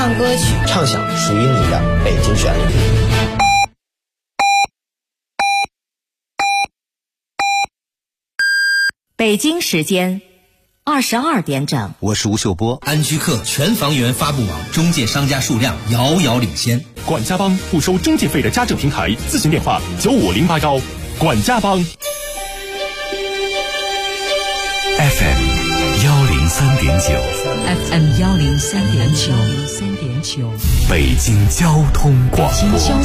唱歌曲， 畅想属于你的北京旋律。 北京时间22点整， 我是吴秀波。 安居客全房源发布网中介商家数量遥遥领先。 管家帮不收中介费的家政平台，咨询电话95081。管家帮 FM 103.9， 北京交通广播，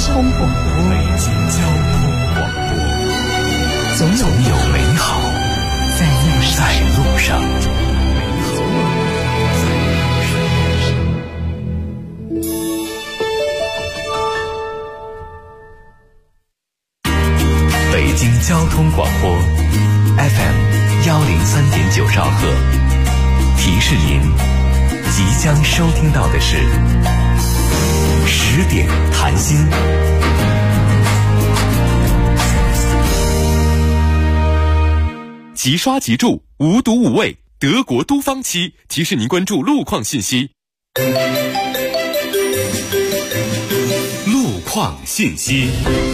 总有美好在路上。北京交通广播 FM 103.9兆赫，提示您即将收听到的是10点谈心。 即刷即住，无毒无味，德国都方漆提示您关注路况信息。路况信息。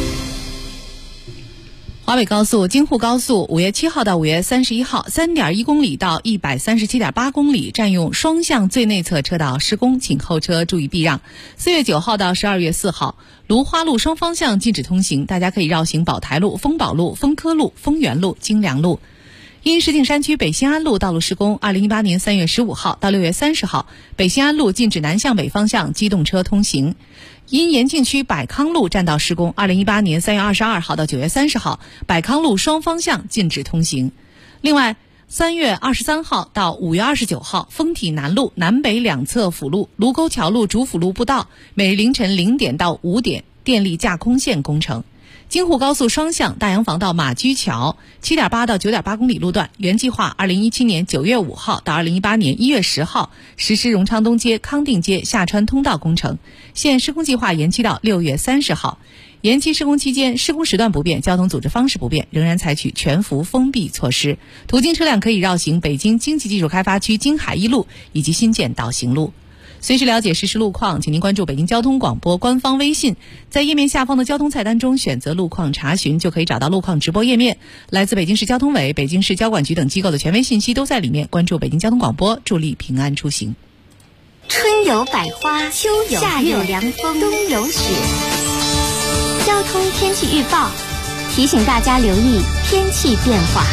华北高速京沪高速5月7号到5月31号 3.1 公里到 137.8 公里占用双向最内侧车道施工，请后车注意避让。4月9号到12月4号芦花路双方向禁止通行，大家可以绕行宝台路、丰宝路、丰科路、丰源路、京良路。因石景山区北新安路道路施工，2018年3月15号到6月30号北新安路禁止南向北方向机动车通行。因延庆区百康路占道施工，2018年3月22号到9月30号百康路双方向禁止通行。另外3月23号到5月29号丰体南路南北两侧辅路、卢沟桥路主辅路步道每日凌晨0点到5点电力架空线工程。京沪高速双向大洋房到马驹桥 7.8 到 9.8 公里路段，原计划2017年9月5号到2018年1月10号实施荣昌东街、康定街下穿通道工程，现施工计划延期到6月30号。延期施工期间，施工时段不变，交通组织方式不变，仍然采取全幅封闭措施。途经车辆可以绕行北京经济技术开发区京海一路以及新建导行路。随时了解实时路况，请您关注北京交通广播官方微信，在页面下方的交通菜单中选择路况查询，就可以找到路况直播页面。来自北京市交通委、北京市交管局等机构的权威信息都在里面。关注北京交通广播，助力平安出行。 春有百花，秋有夏有凉风，冬有雪。交通天气预报提醒大家留意天气变化。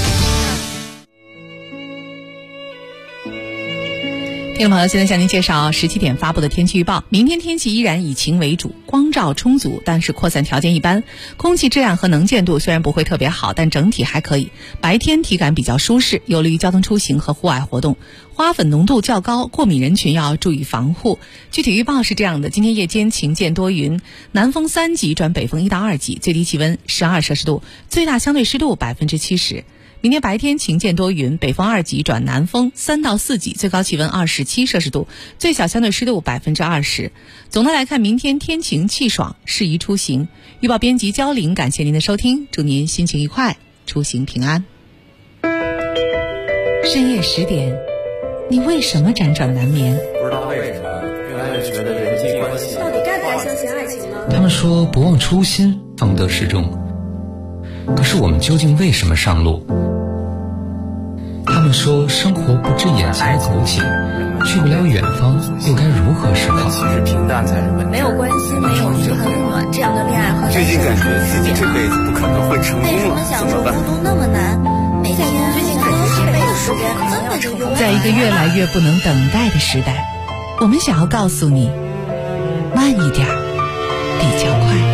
听众朋友，现在向您介绍17点发布的天气预报。明天天气依然以晴为主，光照充足，但是扩散条件一般。空气质量和能见度虽然不会特别好，但整体还可以。白天体感比较舒适，有利于交通出行和户外活动。花粉浓度较高，过敏人群要注意防护。具体预报是这样的：今天夜间晴间多云，南风3级转北风1到2级，最低气温12摄氏度，最大相对湿度70%。明天白天晴间多云，北风2级转南风3到4级，最高气温27摄氏度，最小相对湿度20%。总的来看，明天天晴气爽，适宜出行。预报编辑焦玲，感谢您的收听，祝您心情愉快，出行平安。深夜10点，你为什么辗转难眠？ 不知道为什么越来越觉得人际关系到底该不该相信爱情呢？ 他们说不忘初心，方得始终。可是我们究竟为什么上路？他们说生活不止眼前的苟且，去不了远方，又该如何是好？ 其实平淡才是本质。 没有关系，没有离很暖，这样的恋爱和最近感觉自己这辈子不可能会成功了， 为什么享受孤独那么难？每天最近感觉这辈子时间根本就用。 在一个越来越不能等待的时代，我们想要告诉你，慢一点比较快。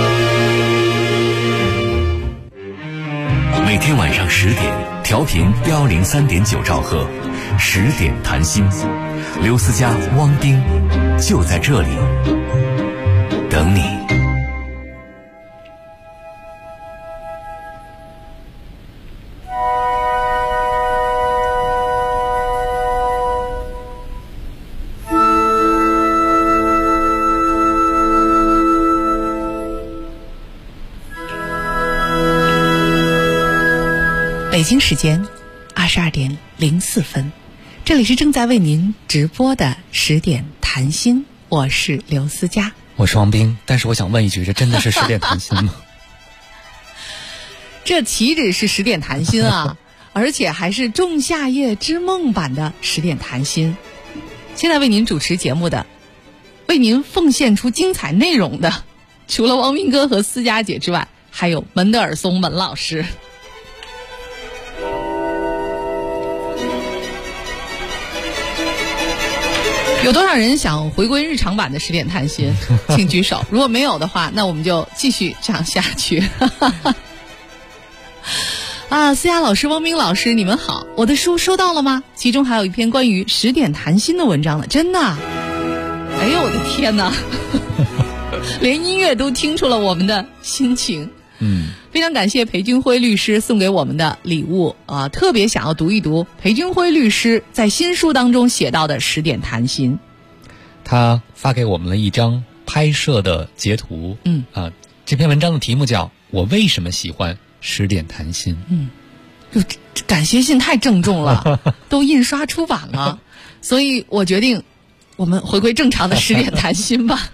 每天晚上10点，调频103.9兆赫，10点谈心，刘思佳、汪冰就在这里等你。 北京时间22点04分，这里是正在为您直播的10点谈心， 我是刘思佳， 我是王斌。但是我想问一句，这真的是10点谈心吗？ 这岂止是10点谈心啊，而且还是仲夏夜之梦版的10点谈心。现在为您主持节目的，为您奉献出精彩内容的，除了王斌哥和思佳姐之外，还有门德尔松门老师。有多少人想回归日常版的10点谈心？请举手。如果没有的话，那我们就继续这样下去。思佳老师、汪冰老师，你们好，我的书收到了吗？其中还有一篇关于10点谈心的文章呢，真的。哎呦，我的天哪！连音乐都听出了我们的心情。非常感谢裴军辉律师送给我们的礼物啊，特别想要读一读裴军辉律师在新书当中写到的10点谈心。 他发给我们了一张拍摄的截图。这篇文章的题目叫《我为什么喜欢10点谈心》。 感谢信太郑重了，都印刷出版了，所以我决定我们回归正常的10点谈心吧。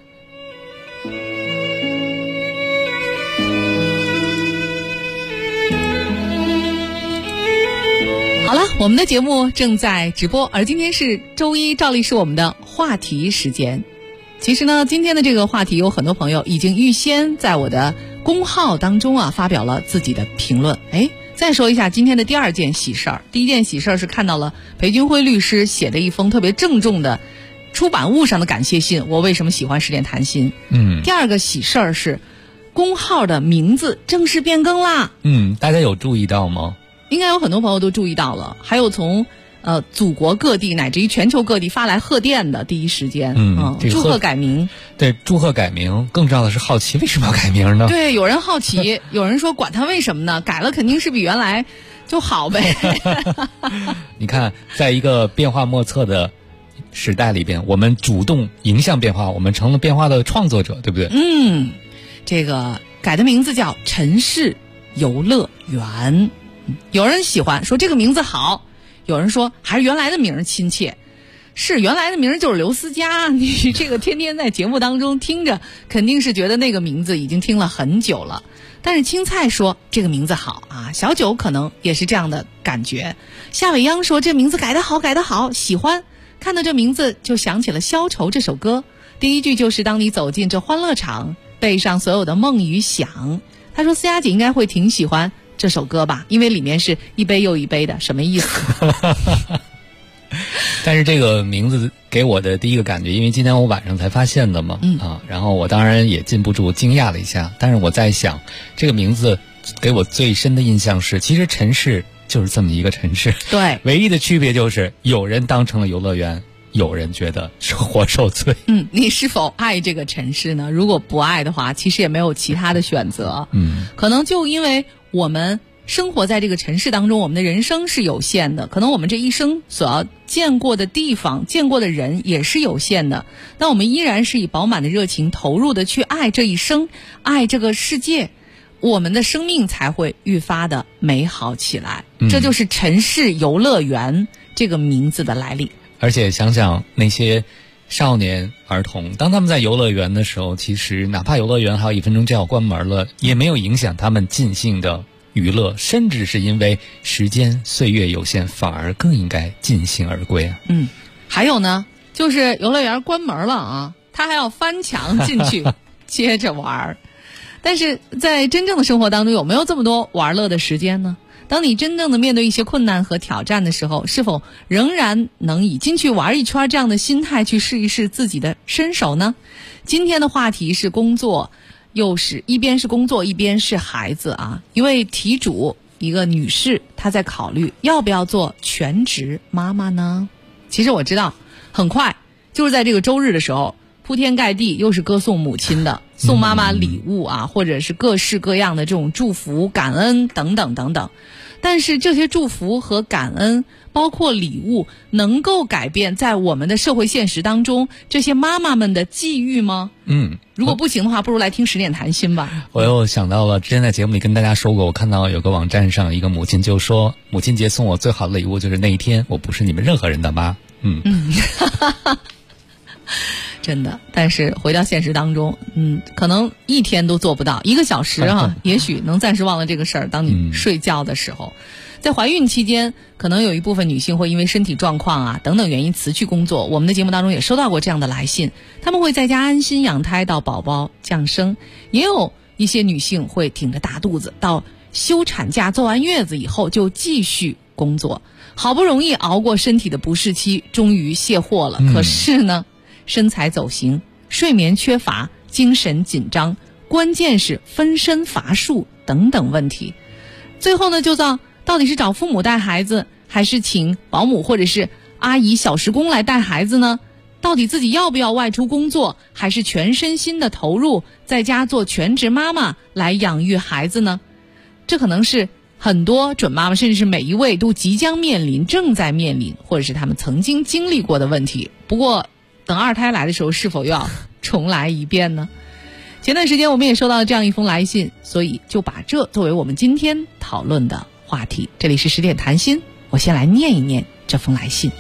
好了，我们的节目正在直播，而今天是周一，照例是我们的话题时间。其实呢，今天的这个话题有很多朋友已经预先在我的公号当中发表了自己的评论。再说一下今天的第二件喜事儿。第一件喜事儿是看到了裴军辉律师写的一封特别郑重的出版物上的感谢信，我为什么喜欢10点谈心。第二个喜事儿是公号的名字正式变更啦。 大家有注意到吗？ 应该有很多朋友都注意到了，还有从祖国各地乃至于全球各地发来贺电的第一时间，祝贺改名。 对，祝贺改名，更重要的是好奇为什么要改名呢？ 对，有人好奇，有人说管他为什么呢？改了肯定是比原来就好呗。 你看，在一个变化莫测的时代里边，我们主动迎向变化，我们成了变化的创作者，对不对？ 这个改的名字叫城市游乐园。有人喜欢说这个名字好，有人说还是原来的名儿亲切。是原来的名儿就是刘思佳，你这个天天在节目当中听着，肯定是觉得那个名字已经听了很久了。但是青菜说这个名字好啊，小九可能也是这样的感觉。夏伟央说这名字改得好，改得好，喜欢。看到这名字就想起了《消愁》这首歌，第一句就是当你走进这欢乐场，背上所有的梦与想。他说思佳姐应该会挺喜欢这首歌吧，因为里面是一杯又一杯的，什么意思？ 但是这个名字给我的第一个感觉，因为今天我晚上才发现的嘛，然后我当然也禁不住惊讶了一下。但是我在想，这个名字给我最深的印象是，其实城市就是这么一个城市， 对， 唯一的区别就是有人当成了游乐园，有人觉得生活受罪。 你是否爱这个城市呢？如果不爱的话，其实也没有其他的选择。可能就因为我们生活在这个城市当中，我们的人生是有限的，可能我们这一生所要见过的地方、见过的人也是有限的，但我们依然是以饱满的热情投入的去爱这一生，爱这个世界，我们的生命才会愈发的美好起来。这就是城市游乐园这个名字的来历。 而且想想那些少年儿童，当他们在游乐园的时候，其实哪怕游乐园还有1分钟就要关门了，也没有影响他们尽兴的娱乐，甚至是因为时间岁月有限，反而更应该尽兴而归啊。 还有呢，就是游乐园关门了啊，他还要翻墙进去接着玩。但是在真正的生活当中，有没有这么多玩乐的时间呢？当你真正的面对一些困难和挑战的时候，是否仍然能以进去玩一圈这样的心态去试一试自己的身手呢？今天的话题是工作，又是一边是工作一边是孩子啊。一位题主，一个女士，她在考虑要不要做全职妈妈呢？其实我知道很快就是在这个周日的时候，铺天盖地又是歌颂母亲的，送妈妈礼物啊，或者是各式各样的这种祝福、感恩等等等等。但是这些祝福和感恩，包括礼物，能够改变在我们的社会现实当中这些妈妈们的际遇吗？如果不行的话，不如来听10点谈心吧。 我又想到了之前在节目里跟大家说过，我看到有个网站上一个母亲就说，母亲节送我最好的礼物就是那一天我不是你们任何人的妈。 真的。但是回到现实当中，可能一天都做不到，1个小时也许能暂时忘了这个事儿。当你睡觉的时候，在怀孕期间，可能有一部分女性会因为身体状况等等原因辞去工作。我们的节目当中也收到过这样的来信，她们会在家安心养胎到宝宝降生，也有一些女性会挺着大肚子到休产假做完月子以后就继续工作，好不容易熬过身体的不适期，终于卸货了。可是呢，身材走形，睡眠缺乏，精神紧张，关键是分身乏术等等问题。最后呢，就到底是找父母带孩子，还是请保姆或者是阿姨小时工来带孩子呢？到底自己要不要外出工作，还是全身心的投入在家做全职妈妈来养育孩子呢？这可能是很多准妈妈，甚至是每一位都即将面临、正在面临，或者是他们曾经经历过的问题。不过等二胎来的时候，是否又要重来一遍呢？前段时间我们也收到了这样一封来信，所以就把这作为我们今天讨论的话题。这里是10点谈心，我先来念一念这封来信。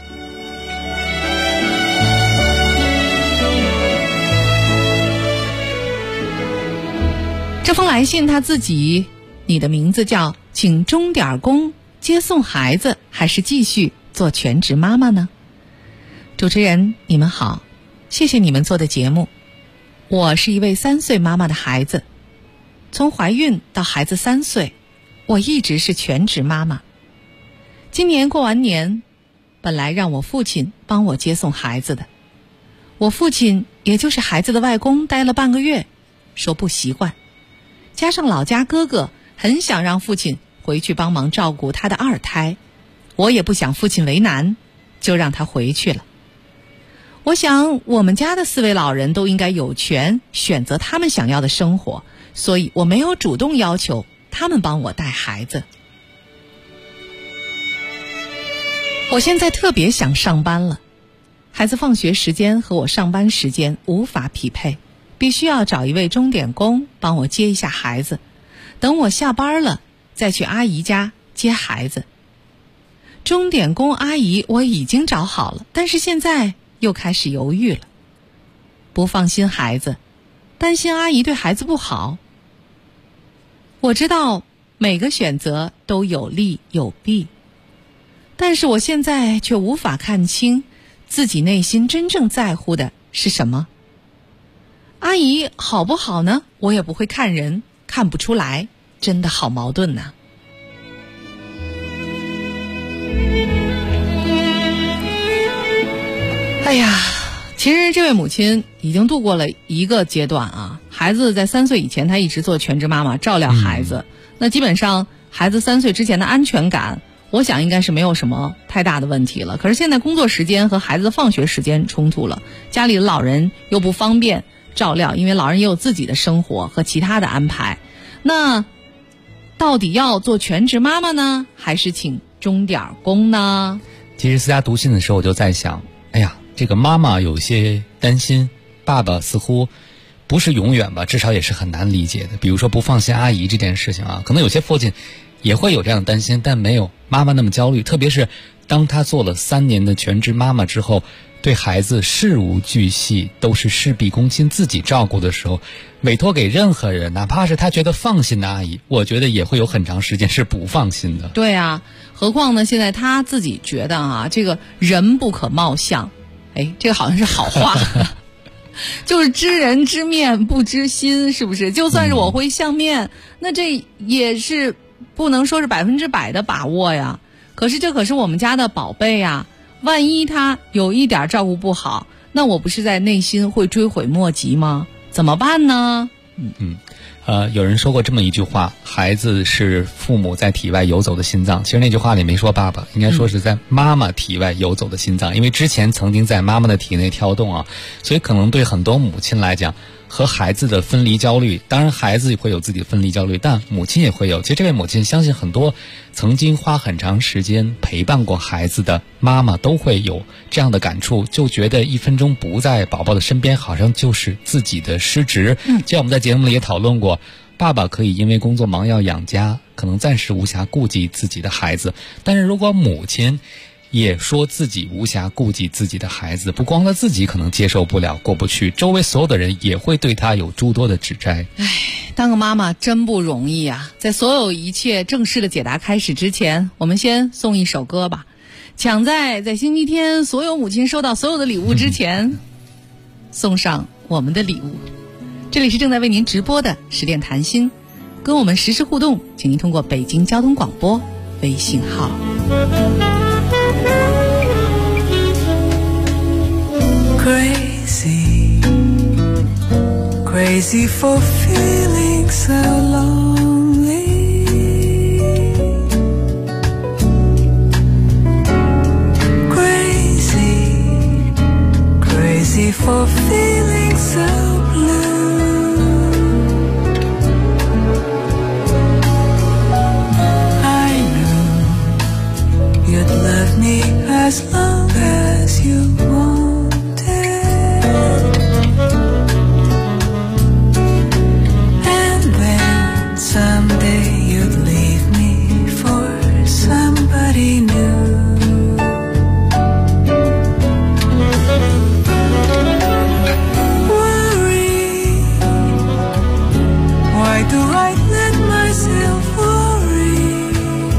这封来信他自己，你的名字叫请钟点工接送孩子，还是继续做全职妈妈呢？主持人你们好，谢谢你们做的节目。我是一位3岁妈妈的孩子，从怀孕到孩子3岁，我一直是全职妈妈。今年过完年，本来让我父亲帮我接送孩子的，我父亲也就是孩子的外公待了半个月，说不习惯，加上老家哥哥很想让父亲回去帮忙照顾他的2胎，我也不想父亲为难，就让他回去了。我想我们家的4位老人都应该有权选择他们想要的生活，所以我没有主动要求他们帮我带孩子。我现在特别想上班了，孩子放学时间和我上班时间无法匹配，必须要找一位钟点工帮我接一下孩子，等我下班了再去阿姨家接孩子。钟点工阿姨我已经找好了，但是现在又开始犹豫了，不放心孩子，担心阿姨对孩子不好。我知道每个选择都有利有弊，但是我现在却无法看清自己内心真正在乎的是什么。阿姨好不好呢？我也不会看人，看不出来，真的好矛盾呐。哎呀，其实这位母亲已经度过了一个阶段啊。孩子在3岁以前，她一直做全职妈妈，照料孩子。那基本上孩子3岁之前的安全感，我想应该是没有什么太大的问题了。可是现在工作时间和孩子的放学时间冲突了，家里的老人又不方便照料，因为老人也有自己的生活和其他的安排。那到底要做全职妈妈呢，还是请钟点工呢？ 其实私家读信的时候我就在想，哎呀，这个妈妈有些担心，爸爸似乎不是永远吧，至少也是很难理解的。比如说不放心阿姨这件事情啊，可能有些父亲也会有这样的担心，但没有妈妈那么焦虑。特别是当她做了3年的全职妈妈之后，对孩子事无巨细都是事必躬亲自己照顾的时候，委托给任何人，哪怕是她觉得放心的阿姨，我觉得也会有很长时间是不放心的。 对啊，何况呢现在她自己觉得啊，这个人不可貌相，这个好像是好话就是知人知面不知心，是不是？就算是我会相面，那这也是不能说是100%的把握呀。可是这可是我们家的宝贝呀，万一他有一点照顾不好，那我不是在内心会追悔莫及吗？怎么办呢？ 有人说过这么一句话，孩子是父母在体外游走的心脏。其实那句话里没说爸爸，应该说是在妈妈体外游走的心脏，因为之前曾经在妈妈的体内跳动啊，所以可能对很多母亲来讲，和孩子的分离焦虑，当然孩子会有自己的分离焦虑，但母亲也会有。其实这位母亲相信很多曾经花很长时间陪伴过孩子的妈妈都会有这样的感触，就觉得1分钟不在宝宝的身边，好像就是自己的失职。就像我们在节目里也讨论过，爸爸可以因为工作忙要养家，可能暂时无暇顾及自己的孩子，但是如果母亲也说自己无暇顾及自己的孩子，不光他自己可能接受不了过不去，周围所有的人也会对他有诸多的指摘。 当个妈妈真不容易啊！在所有一切正式的解答开始之前，我们先送一首歌吧，抢在星期天所有母亲收到所有的礼物之前，送上我们的礼物。这里是正在为您直播的十点谈心，跟我们实时互动，请您通过北京交通广播微信号。 Crazy for feeling so lonely. Crazy for feeling so blue. I knew you'd love me as long as you wanted. Someday you'd leave me for somebody new. Worry, why do I let myself worry?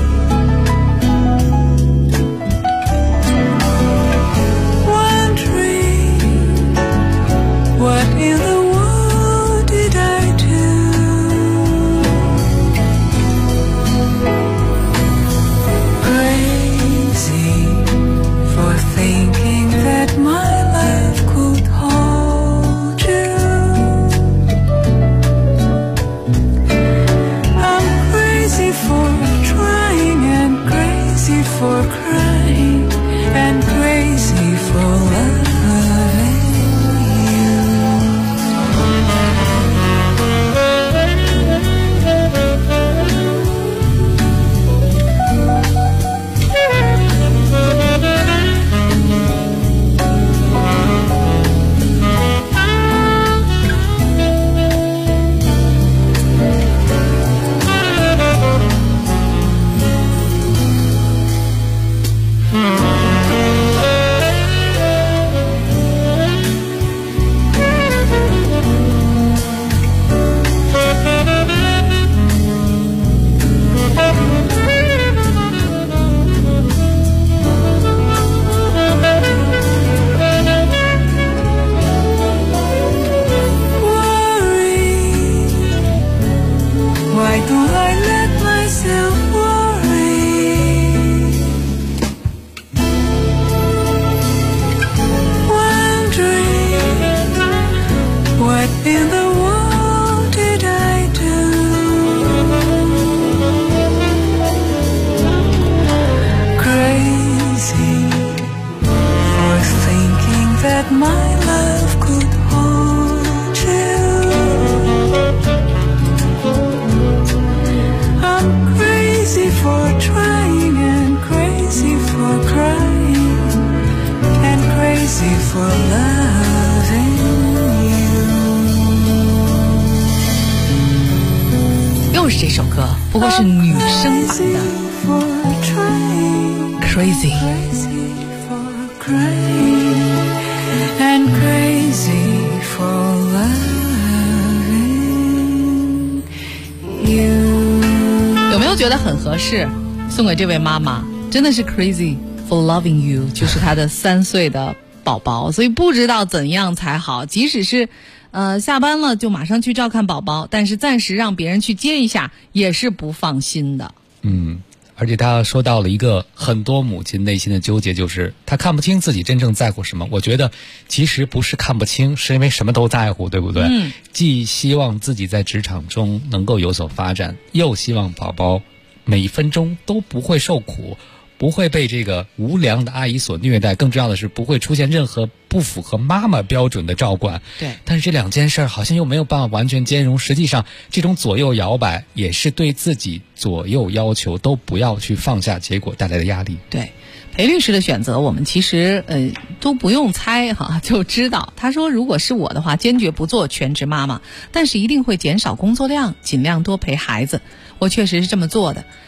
Wondering, what in the world did I do? Thinking that my life could hold you. I'm crazy for trying and crazy for crying and crazy for loving you. for loving you。 又是这首歌，不过是女生版的 Crazy。 And crazy for loving you。 有没有觉得很合适？送给这位妈妈，真的是 crazy for loving you， 就是她的3岁的宝宝，所以不知道怎样才好。即使是下班了就马上去照看宝宝，但是暂时让别人去接一下也是不放心的。 而且他说到了一个很多母亲内心的纠结，就是他看不清自己真正在乎什么。我觉得其实不是看不清，是因为什么都在乎，对不对？既希望自己在职场中能够有所发展，又希望宝宝每一分钟都不会受苦，不会被这个无良的阿姨所虐待，更重要的是不会出现任何不符合妈妈标准的照管。 对， 但是这2件事好像又没有办法完全兼容。实际上这种左右摇摆也是对自己左右要求都不要去放下结果带来的压力。 对，裴律师的选择我们其实都不用猜哈就知道。他说如果是我的话，坚决不做全职妈妈，但是一定会减少工作量，尽量多陪孩子。我确实是这么做的。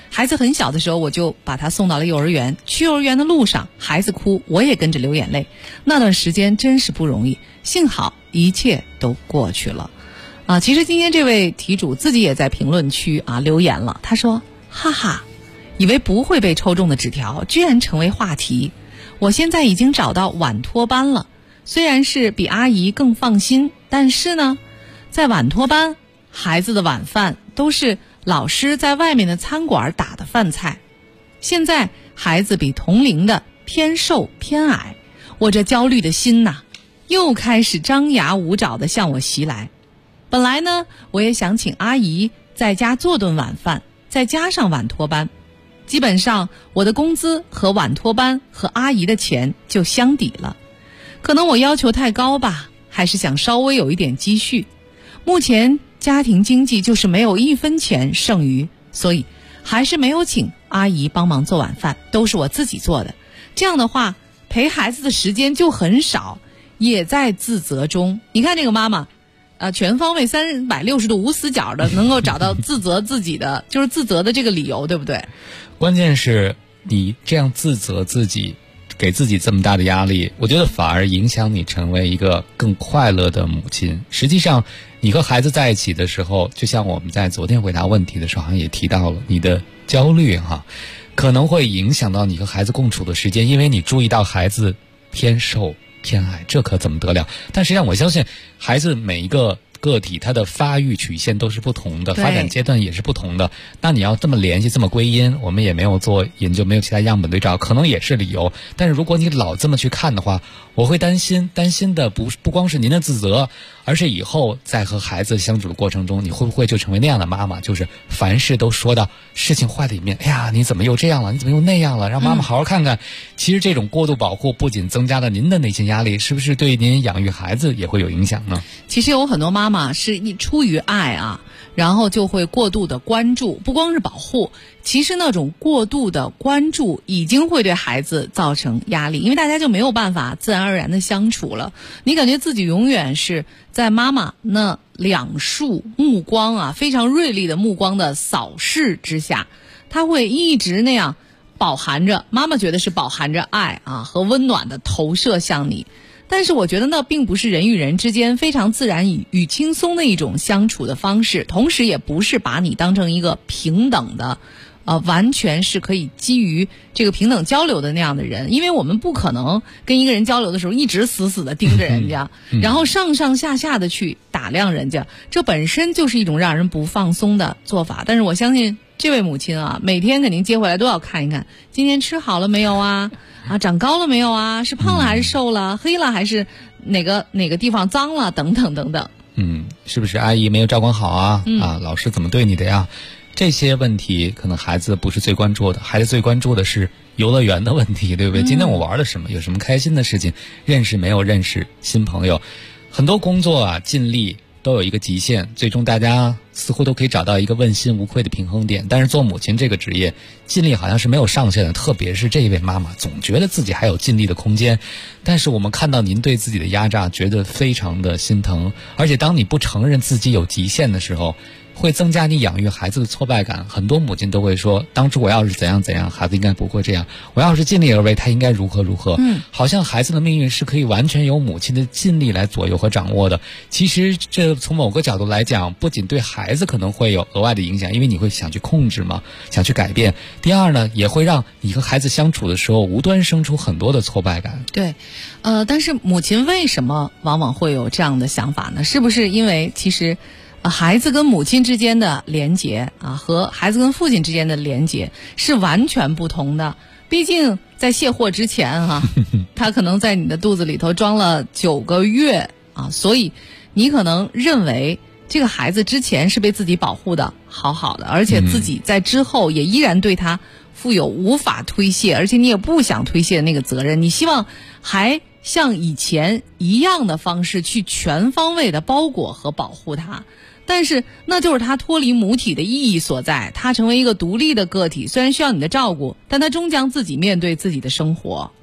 孩子很小的时候，我就把他送到了幼儿园。去幼儿园的路上，孩子哭，我也跟着流眼泪。那段时间真是不容易，幸好一切都过去了。其实今天这位题主自己也在评论区留言了，他说：哈哈，以为不会被抽中的纸条居然成为话题。我现在已经找到晚托班了，虽然是比阿姨更放心，但是呢，在晚托班，孩子的晚饭都是老师在外面的餐馆打的饭菜。现在孩子比同龄的偏瘦偏矮，我这焦虑的心又开始张牙舞爪地向我袭来。本来呢，我也想请阿姨在家做顿晚饭，再加上晚托班，基本上我的工资和晚托班和阿姨的钱就相抵了。可能我要求太高吧，还是想稍微有一点积蓄。目前家庭经济就是没有1分钱剩余，所以还是没有请阿姨帮忙做晚饭，都是我自己做的。这样的话，陪孩子的时间就很少，也在自责中。你看这个妈妈全方位360度无死角的能够找到自责自己的就是自责的这个理由，对不对？ 关键是你这样自责自己，给自己这么大的压力，我觉得反而影响你成为一个更快乐的母亲。实际上你和孩子在一起的时候，就像我们在昨天回答问题的时候好像也提到了，你的焦虑可能会影响到你和孩子共处的时间，因为你注意到孩子偏瘦偏矮，这可怎么得了？但实际上我相信孩子每一个个体他的发育曲线都是不同的，发展阶段也是不同的。那你要这么联系这么归因，我们也没有做研究，没有其他样本对照，可能也是理由。但是如果你老这么去看的话，我会担心的不光是您的自责，而是以后在和孩子相处的过程中，你会不会就成为那样的妈妈，就是凡事都说到事情坏的一面，哎呀你怎么又这样了，你怎么又那样了，让妈妈好好看看。其实这种过度保护不仅增加了您的内心压力，是不是对您养育孩子也会有影响呢？ 其实有很多妈妈是出于爱然后就会过度的关注，不光是保护，其实那种过度的关注已经会对孩子造成压力，因为大家就没有办法自然而然的相处了。你感觉自己永远是在妈妈那两束目光非常锐利的目光的扫视之下，他会一直那样饱含着，妈妈觉得是饱含着爱和温暖的投射向你。但是我觉得那并不是人与人之间非常自然与轻松的一种相处的方式，同时也不是把你当成一个平等的完全是可以基于这个平等交流的那样的人。因为我们不可能跟一个人交流的时候一直死死的盯着人家然后上上下下的去打量人家，这本身就是一种让人不放松的做法。但是我相信这位母亲每天肯定接回来都要看一看今天吃好了没有长高了没有是胖了还是瘦了，黑了还是哪个地方脏了等等等等。 是不是阿姨没有照管好老师怎么对你的呀？这些问题可能孩子不是最关注的，孩子最关注的是游乐园的问题，对不对？今天我玩了什么，有什么开心的事情，认识没有认识新朋友。很多工作尽力都有一个极限，最终大家似乎都可以找到一个问心无愧的平衡点。但是做母亲这个职业，尽力好像是没有上限的，特别是这一位妈妈总觉得自己还有尽力的空间。但是我们看到您对自己的压榨，觉得非常的心疼。而且当你不承认自己有极限的时候，会增加你养育孩子的挫败感。很多母亲都会说，当初我要是怎样怎样，孩子应该不会这样，我要是尽力而为，他应该如何如何。好像孩子的命运是可以完全由母亲的尽力来左右和掌握的。其实这从某个角度来讲，不仅对孩子可能会有额外的影响，因为你会想去控制嘛，想去改变。第二呢，也会让你和孩子相处的时候无端生出很多的挫败感。 对但是母亲为什么往往会有这样的想法呢？是不是因为其实孩子跟母亲之间的连结和孩子跟父亲之间的连结是完全不同的。毕竟在卸货之前他可能在你的肚子里头装了9个月所以你可能认为这个孩子之前是被自己保护的好好的，而且自己在之后也依然对他负有无法推卸，而且你也不想推卸的那个责任，你希望还像以前一样的方式去全方位的包裹和保护他。但是那就是他脱离母体的意义所在，他成为一个独立的个体，虽然需要你的照顾，但他终将自己面对自己的生活。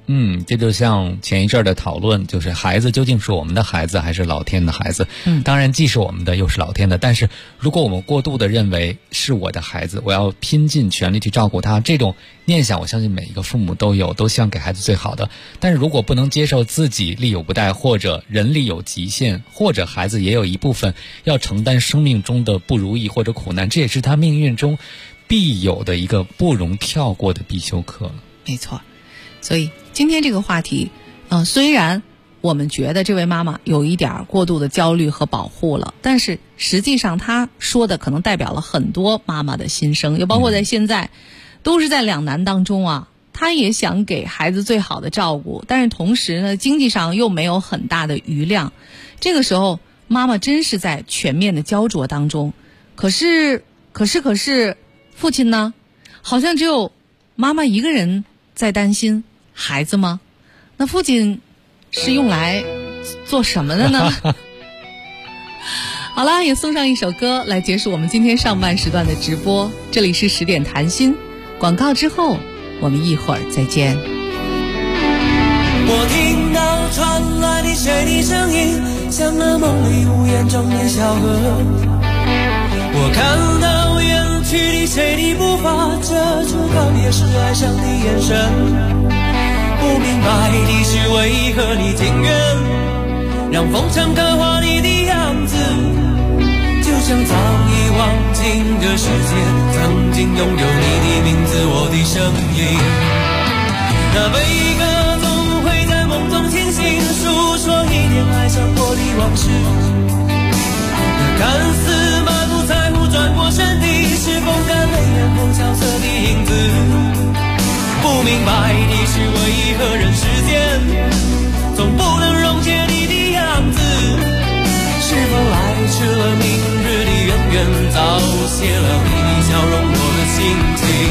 这就像前一阵的讨论，就是孩子究竟是我们的孩子还是老天的孩子？当然既是我们的又是老天的，但是如果我们过度的认为是我的孩子，我要拼尽全力去照顾他，这种念想我相信每一个父母都有，都希望给孩子最好的。但是如果不能接受自己力有不逮，或者人力有极限，或者孩子也有一部分要承担生命中的不如意或者苦难，这也是他命运中必有的一个不容跳过的必修课。 没错。所以今天这个话题虽然我们觉得这位妈妈有一点过度的焦虑和保护了，但是实际上她说的可能代表了很多妈妈的心声，也包括在现在都是在两难当中啊。她也想给孩子最好的照顾，但是同时呢经济上又没有很大的余量，这个时候妈妈真是在全面的焦灼当中。可是父亲呢，好像只有妈妈一个人在担心孩子吗？那父亲是用来做什么的呢？好了，也送上一首歌来结束我们今天上半时段的直播。这里是10点谈心，广告之后我们一会儿再见。 我听到传来的谁的声音，像那梦里无言中的小河。我看到远去的谁的步伐，遮住告别时哀伤的眼神。不明白的是为何你情愿让风尘刻画你的样子，就像早已忘情的世界曾经拥有你的名字，我的声音。那悲歌总会在梦中清醒，诉说一点爱上过的往事。那看似满不在乎转过身的，是风干泪眼后萧瑟的影子。不明白的是为何人世间总不能溶解你的样子，是否来迟了明日的远远，早谢了你的笑容我的心情。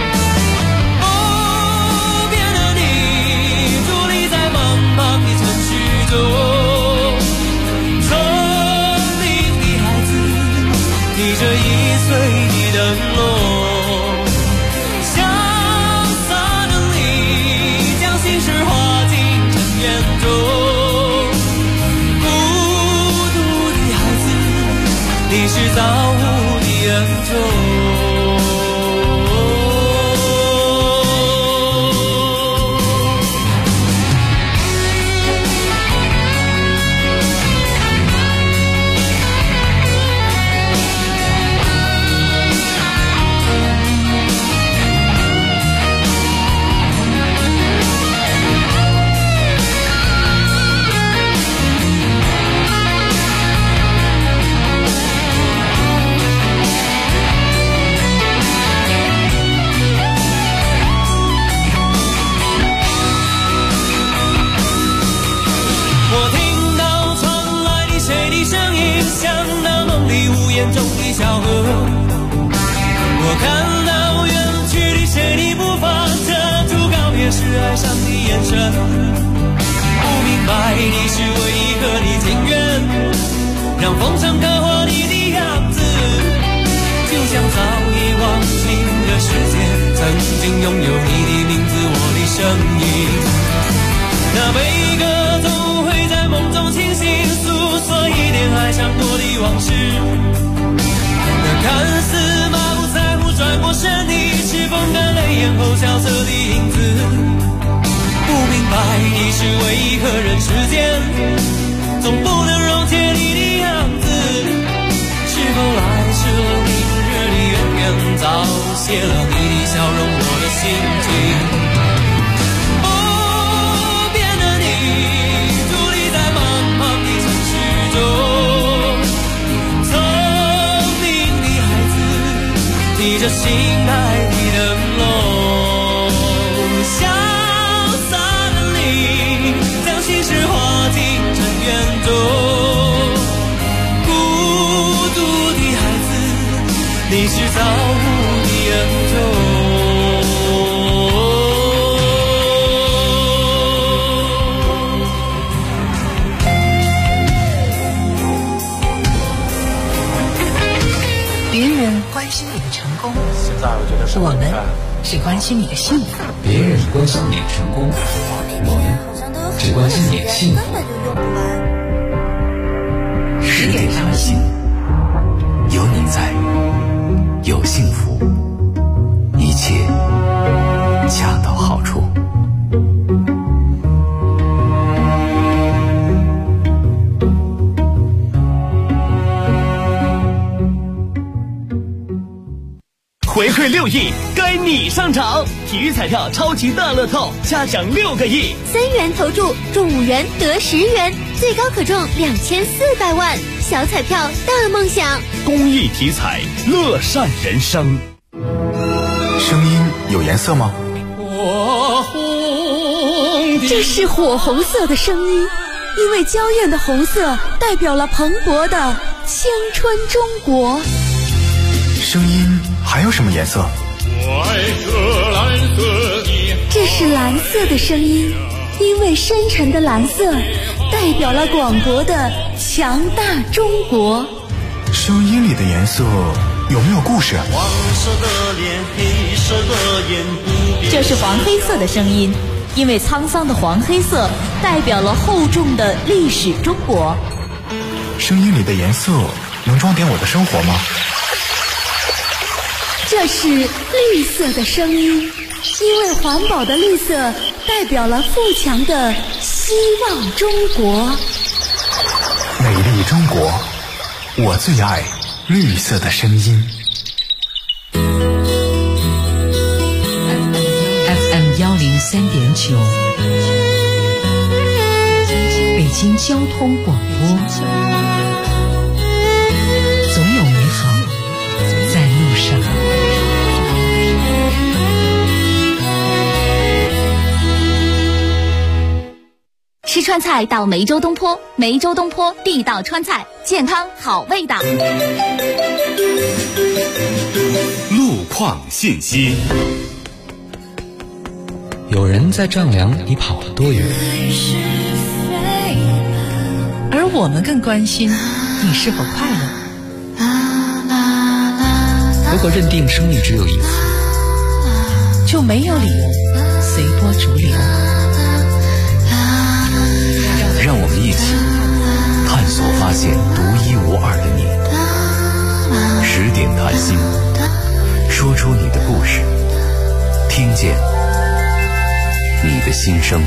哦，别的你伫立在茫茫的城市中，聪明的孩子提着1岁的灯笼，是化进尘缘中，孤独的孩子，你是造物的恩宠。中的小河，我看到远去的谁的步伐，遮住告别时哀伤的眼神。不明白你是为何你情愿让风尘刻画你的样子，就像早已忘情的世界曾经拥有你的名字，我的声音。那悲歌总会在梦中清醒，诉说一点爱上过的往事。看似马不在乎转过身的，是风干泪眼后萧瑟的影子。不明白你是为何人世间总不能溶解你的样子，是否来迟了明日的远远，早谢了你的笑容我的心情。提着心爱的灯笼，潇洒的你将心事化进尘缘中，孤独的孩子，你是造物的恩宠。 别人关心你的成功， 现在我觉得是我们只关心你的幸福。 别人关心你的成功，我们只关心你的幸福。 10点谈心，有你在，有幸福，一切恰到好处。 回馈6亿，该你上场！体育彩票超级大乐透，加奖6个亿 ，3元投注中5元得10元，最高可中2400万，小彩票大梦想。 公益体彩，乐善人生。 声音有颜色吗？ 火红的， 这是火红色的声音，因为娇艳的红色代表了蓬勃的青春中国。 声音还有什么颜色？ 我爱这蓝色的， 这是蓝色的声音，因为深沉的蓝色代表了广博的强大中国。 声音里的颜色有没有故事？ 黄色的脸，黑色的眼，不变。 这是黄黑色的声音，因为沧桑的黄黑色代表了厚重的历史中国。 声音里的颜色能装点我的生活吗？ 这是绿色的声音，因为环保的绿色代表了富强的希望中国。 美丽中国，我最爱绿色的声音。 FM 103.9，北京交通广播，总有美好在路上。 吃川菜到梅州东坡，梅州东坡地道川菜，健康好味道。 路况信息。 有人在丈量你跑了多远， 而我们更关心你是否快乐。 如果认定生命只有一次， 就没有理由随波逐流。 让我们一起探索发现独一无二的你。10点谈心，说出你的故事，听见你的心声。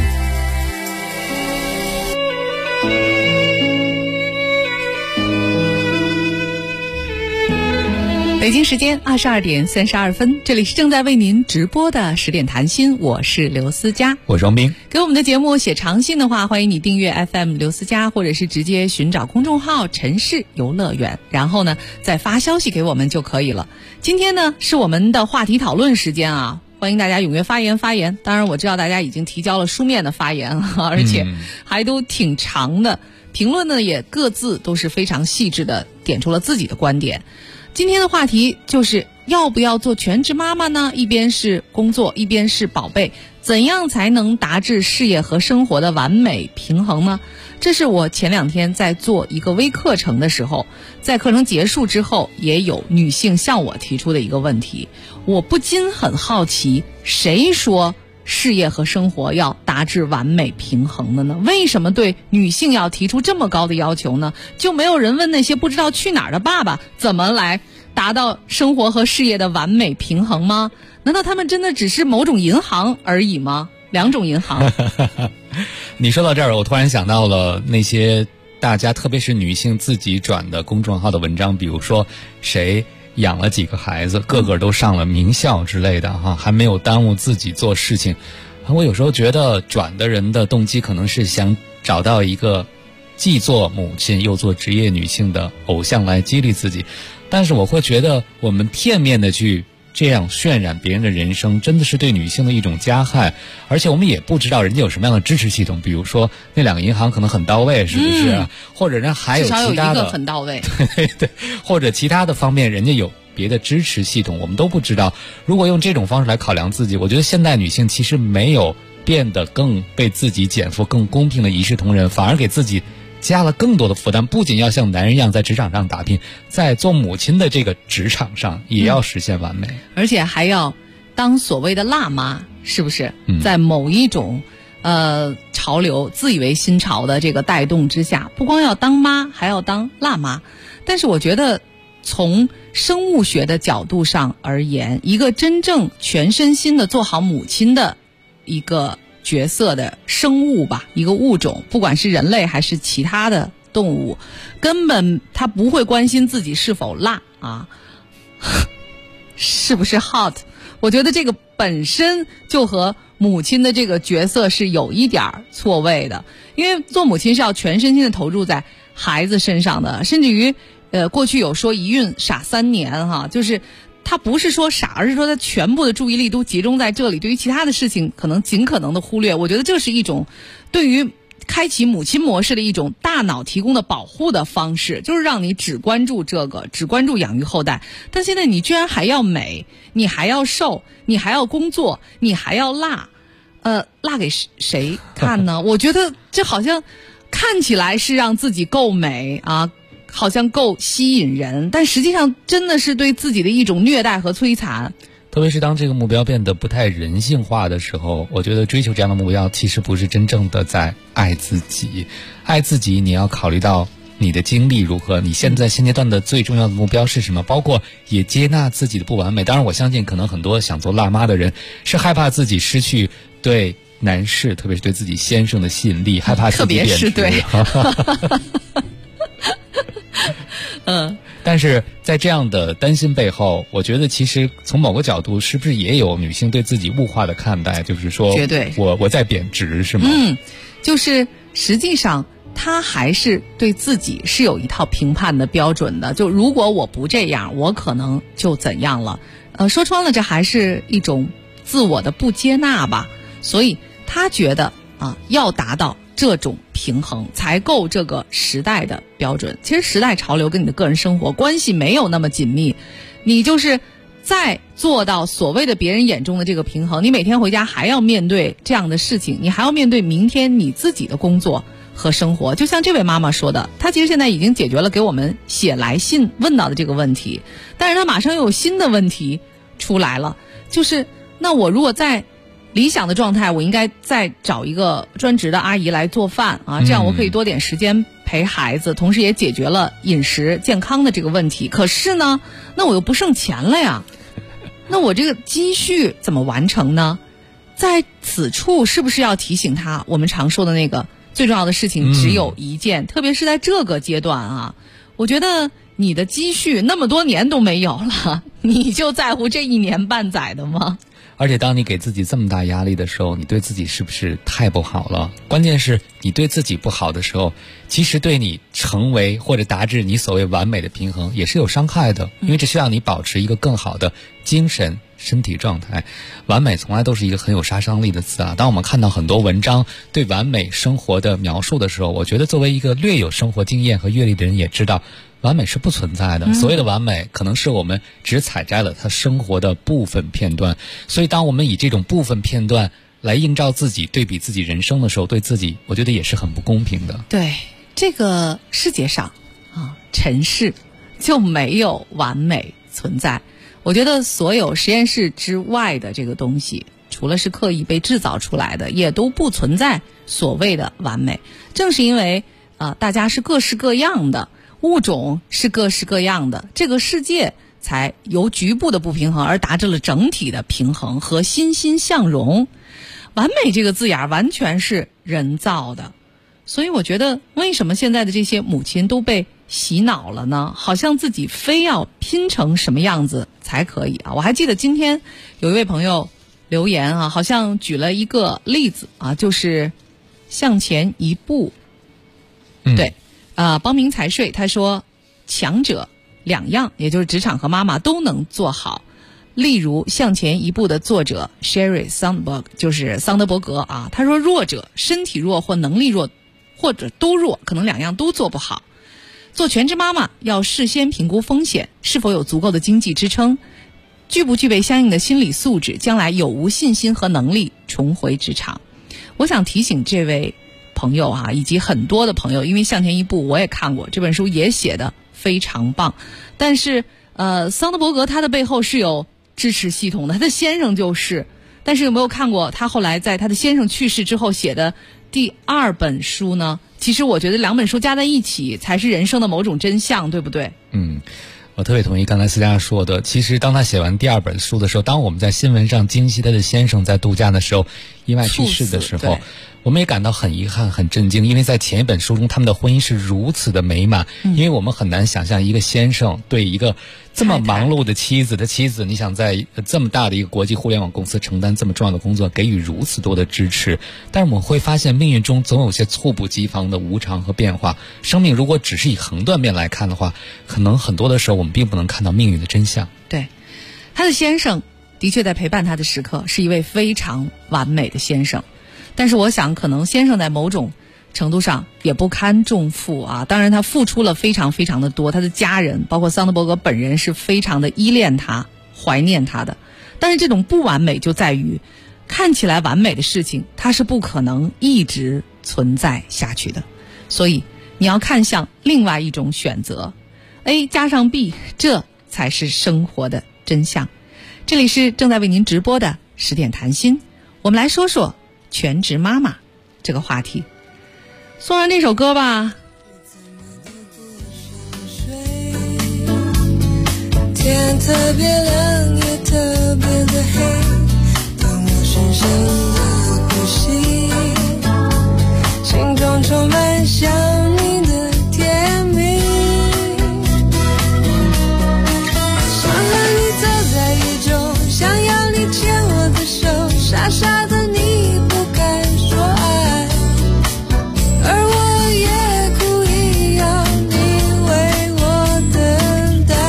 北京时间22点32分，这里是正在为您直播的10点谈心，我是刘思佳， 我是王斌。 给我们的节目写长信的话，欢迎你订阅 FM 刘思佳，或者是直接寻找公众号城市游乐园，然后呢再发消息给我们就可以了。今天呢是我们的话题讨论时间啊，欢迎大家踊跃发言。当然我知道大家已经提交了书面的发言而且还都挺长的，评论呢也各自都是非常细致的点出了自己的观点。今天的话题就是要不要做全职妈妈呢？一边是工作，一边是宝贝，怎样才能达至事业和生活的完美平衡呢？这是我前2天在做一个微课程的时候，在课程结束之后，也有女性向我提出的一个问题，我不禁很好奇，谁说事业和生活要达至完美平衡的呢？为什么对女性要提出这么高的要求呢？就没有人问那些不知道去哪儿的爸爸怎么来达到生活和事业的完美平衡吗？难道他们真的只是某种银行而已吗？2种银行。 你说到这儿，我突然想到了那些大家特别是女性自己转的公众号的文章，比如说谁养了几个孩子，个个都上了名校之类的哈，还没有耽误自己做事情。我有时候觉得转的人的动机可能是想找到一个既做母亲又做职业女性的偶像来激励自己，但是我会觉得我们片面的去这样渲染别人的人生，真的是对女性的一种加害。而且我们也不知道人家有什么样的支持系统，比如说那2个银行可能很到位，是不是？或者人还有其他的， 至少有一个很到位。 对，或者其他的方面人家有别的支持系统，我们都不知道。如果用这种方式来考量自己，我觉得现代女性其实没有变得更被自己减负、更公平的一视同仁，反而给自己加了更多的负担。不仅要像男人一样在职场上打拼，在做母亲的这个职场上也要实现完美， 而且还要当所谓的辣妈，是不是？在某一种潮流自以为新潮的这个带动之下，不光要当妈，还要当辣妈。但是我觉得从生物学的角度上而言，一个真正全身心的做好母亲的一个角色的生物吧，一个物种，不管是人类还是其他的动物，根本他不会关心自己是否辣啊，是不是 hot。 我觉得这个本身就和母亲的这个角色是有一点错位的，因为做母亲是要全身心的投入在孩子身上的，甚至于过去有说一孕傻3年哈，就是他不是说傻，而是说他全部的注意力都集中在这里，对于其他的事情可能尽可能的忽略。我觉得这是一种对于开启母亲模式的一种大脑提供的保护的方式，就是让你只关注这个，只关注养育后代。但现在你居然还要美，你还要瘦，你还要工作，你还要辣，辣给谁看呢？我觉得这好像看起来是让自己够美啊，好像够吸引人，但实际上真的是对自己的一种虐待和摧残。 特别是当这个目标变得不太人性化的时候，我觉得追求这样的目标其实不是真正的在爱自己。爱自己你要考虑到你的经历如何，你现阶段的最重要的目标是什么，包括也接纳自己的不完美。当然我相信可能很多想做辣妈的人是害怕自己失去对男士，特别是对自己先生的吸引力，害怕自己贬值，特别是对但是在这样的担心背后，我觉得其实从某个角度是不是也有女性对自己物化的看待，就是说绝对我在贬值是吗？ 就是实际上她还是对自己是有一套评判的标准的，就如果我不这样，我可能就怎样了。说穿了，这还是一种自我的不接纳吧。所以她觉得要达到这种平衡才够这个时代的标准。其实时代潮流跟你的个人生活关系没有那么紧密，你就是再做到所谓的别人眼中的这个平衡，你每天回家还要面对这样的事情，你还要面对明天你自己的工作和生活。就像这位妈妈说的，她其实现在已经解决了给我们写来信问到的这个问题，但是她马上又有新的问题出来了，就是那我如果在理想的状态，我应该再找一个专职的阿姨来做饭啊，这样我可以多点时间陪孩子，同时也解决了饮食健康的这个问题。可是呢，那我又不剩钱了呀，那我这个积蓄怎么完成呢？在此处是不是要提醒他，我们常说的那个最重要的事情只有一件，特别是在这个阶段啊，我觉得你的积蓄那么多年都没有了，你就在乎这1年半载的吗？ 而且当你给自己这么大压力的时候，你对自己是不是太不好了？关键是你对自己不好的时候，其实对你成为或者达至你所谓完美的平衡也是有伤害的，因为这需要你保持一个更好的精神身体状态。完美从来都是一个很有杀伤力的词啊！当我们看到很多文章对完美生活的描述的时候，我觉得作为一个略有生活经验和阅历的人也知道，完美是不存在的。所谓的完美可能是我们只采摘了他生活的部分片段，所以当我们以这种部分片段来映照自己，对比自己人生的时候，对自己我觉得也是很不公平的。 对，这个世界上尘世就没有完美存在。我觉得所有实验室之外的这个东西，除了是刻意被制造出来的，也都不存在所谓的完美。正是因为大家是各式各样的，物种是各式各样的，这个世界才由局部的不平衡而达至了整体的平衡和欣欣向荣。完美这个字眼完全是人造的，所以我觉得为什么现在的这些母亲都被洗脑了呢？好像自己非要拼成什么样子才可以啊！我还记得今天有一位朋友留言好像举了一个例子就是向前一步。对，邦明财税他说，强者2样，也就是职场和妈妈都能做好。例如向前一步的作者 Sherry Sandberg 就是桑德伯格他说，弱者身体弱或能力弱或者都弱，可能2样都做不好。做全职妈妈要事先评估风险，是否有足够的经济支撑，具不具备相应的心理素质，将来有无信心和能力重回职场。我想提醒这位朋友以及很多的朋友，因为向前一步我也看过，这本书也写得非常棒，但是桑德伯格他的背后是有支持系统的，她的先生就是。但是有没有看过她后来在她的先生去世之后写的第2本书呢？其实我觉得2本书加在一起才是人生的某种真相，对不对？ 我特别同意刚才思佳说的。其实当他写完第2本书的时候，当我们在新闻上惊悉他的先生在度假的时候意外去世的时候，我们也感到很遗憾很震惊，因为在前一本书中他们的婚姻是如此的美满，因为我们很难想象一个先生对一个这么忙碌的妻子你想在这么大的一个国际互联网公司承担这么重要的工作，给予如此多的支持。但是我们会发现命运中总有些猝不及防的无常和变化，生命如果只是以横断面来看的话，可能很多的时候我们并不能看到命运的真相。 对，他的先生的确在陪伴他的时刻是一位非常完美的先生，但是我想可能先生在某种程度上也不堪重负啊。当然他付出了非常非常的多，他的家人包括桑德伯格本人是非常的依恋他怀念他的，但是这种不完美就在于看起来完美的事情它是不可能一直存在下去的，所以你要看向另外一种选择， A 加上 B， 这才是生活的真相。这里是正在为您直播的10点谈心，我们来说说全职妈妈这个话题。送上这首歌吧。 天特别亮也特别的黑，当我深深的呼吸，心中充满想你的甜蜜，想和你走在雨中，想要你牵我的手，傻傻的你不敢说爱，而我也故意要你为我等待，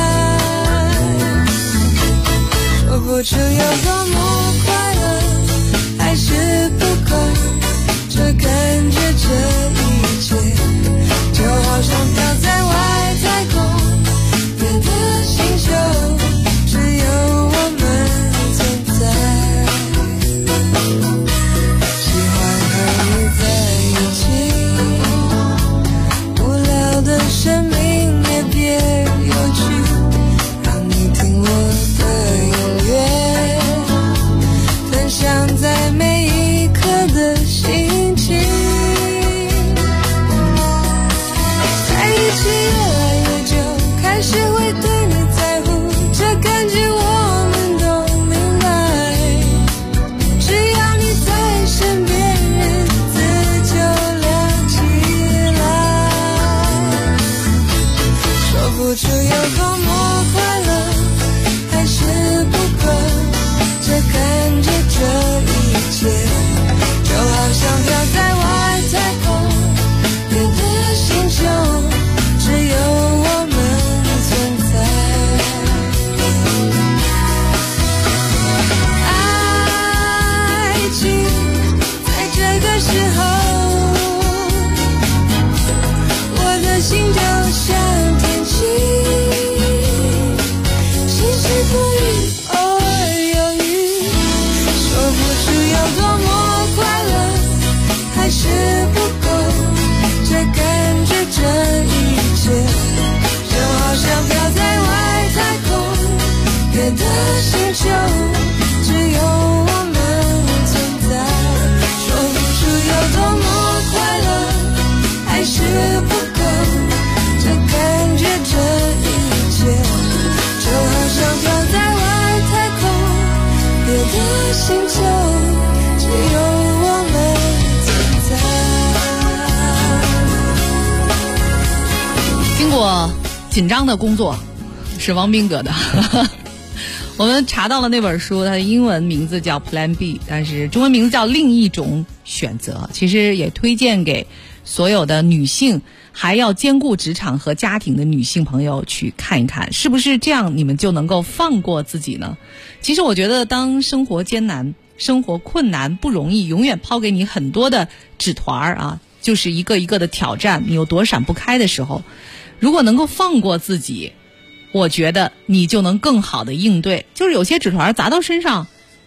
说不出有多么快乐，还是不够，这感觉这一切就好像飘在外太空别的星球，只有我们存在，喜欢和你在一起，无聊的生命也别有趣，让你听我的音乐，分享在每一刻的心情，在一起越来越久，开始会对你在乎，这感觉我们都明白，只要你在身边，日子就亮起来，说不出有多么快乐，还是不够，这感觉这一切就好像飘在外太空别的星球，只有我们存在，爱情在这个时候，我的心就像天气，晴时多云偶尔有雨，说不出有多么快乐，还是不够，这感觉这一切就好像飘在外太空别的星球，只有我们存在，说不出有多么快乐，还是不够，这感觉这一切就好像飘在外太空别的星球，只有我们存在。 经过紧张的工作，是王斌哥的我们查到了那本书，它的英文名字叫 Plan B， 但是中文名字叫另一种选择。其实也推荐给所有的女性还要兼顾职场和家庭的女性朋友去看一看，是不是这样你们就能够放过自己呢？其实我觉得当生活艰难，生活困难不容易，永远抛给你很多的纸团啊，就是一个一个的挑战，你有躲闪不开的时候，如果能够放过自己，我觉得你就能更好的应对。就是有些纸团砸到身上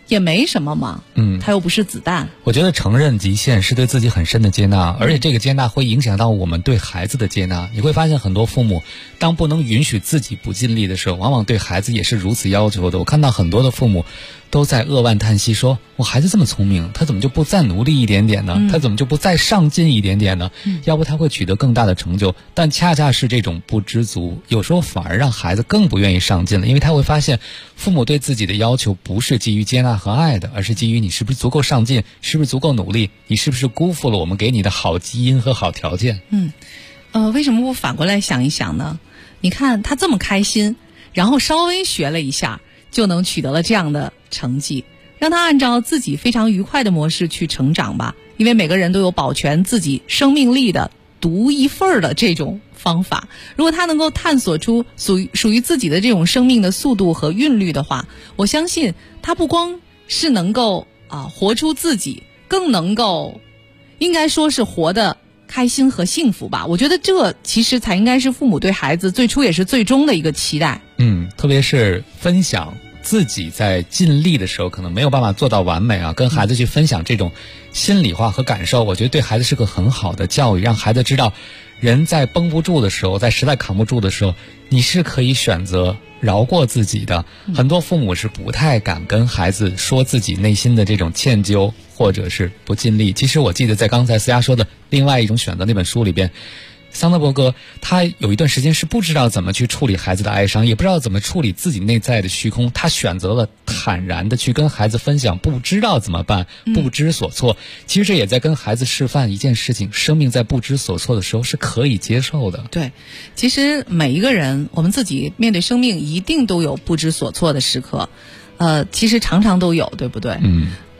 也没什么嘛，它又不是子弹。 我觉得承认极限是对自己很深的接纳，而且这个接纳会影响到我们对孩子的接纳。你会发现很多父母当不能允许自己不尽力的时候，往往对孩子也是如此要求的。我看到很多的父母都在扼腕叹息，说我孩子这么聪明，他怎么就不再努力一点点呢？他怎么就不再上进一点点呢？要不他会取得更大的成就。但恰恰是这种不知足，有时候反而让孩子更不愿意上进了，因为他会发现父母对自己的要求不是基于接纳和爱的，而是基于你是不是足够上进，是不是足够努力，你是不是辜负了我们给你的好基因和好条件。 为什么我反过来想一想呢？你看他这么开心，然后稍微学了一下就能取得了这样的成绩，让他按照自己非常愉快的模式去成长吧。因为每个人都有保全自己生命力的独一份的这种方法，如果他能够探索出属于自己的这种生命的速度和韵律的话，我相信他不光是能够活出自己，更能够应该说是活得开心和幸福吧。我觉得这其实才应该是父母对孩子最初也是最终的一个期待。 特别是分享自己在尽力的时候可能没有办法做到完美跟孩子去分享这种心里话和感受，我觉得对孩子是个很好的教育，让孩子知道人在绷不住的时候，在实在扛不住的时候，你是可以选择饶过自己的。很多父母是不太敢跟孩子说自己内心的这种歉疚或者是不尽力。其实我记得在刚才思佳说的另外一种选择那本书里边，桑德伯格他有一段时间是不知道怎么去处理孩子的哀伤，也不知道怎么处理自己内在的虚空，他选择了坦然的去跟孩子分享不知道怎么办，不知所措。其实这也在跟孩子示范一件事情，生命在不知所措的时候是可以接受的。 对，其实每一个人我们自己面对生命一定都有不知所措的时刻，其实常常都有，对不对？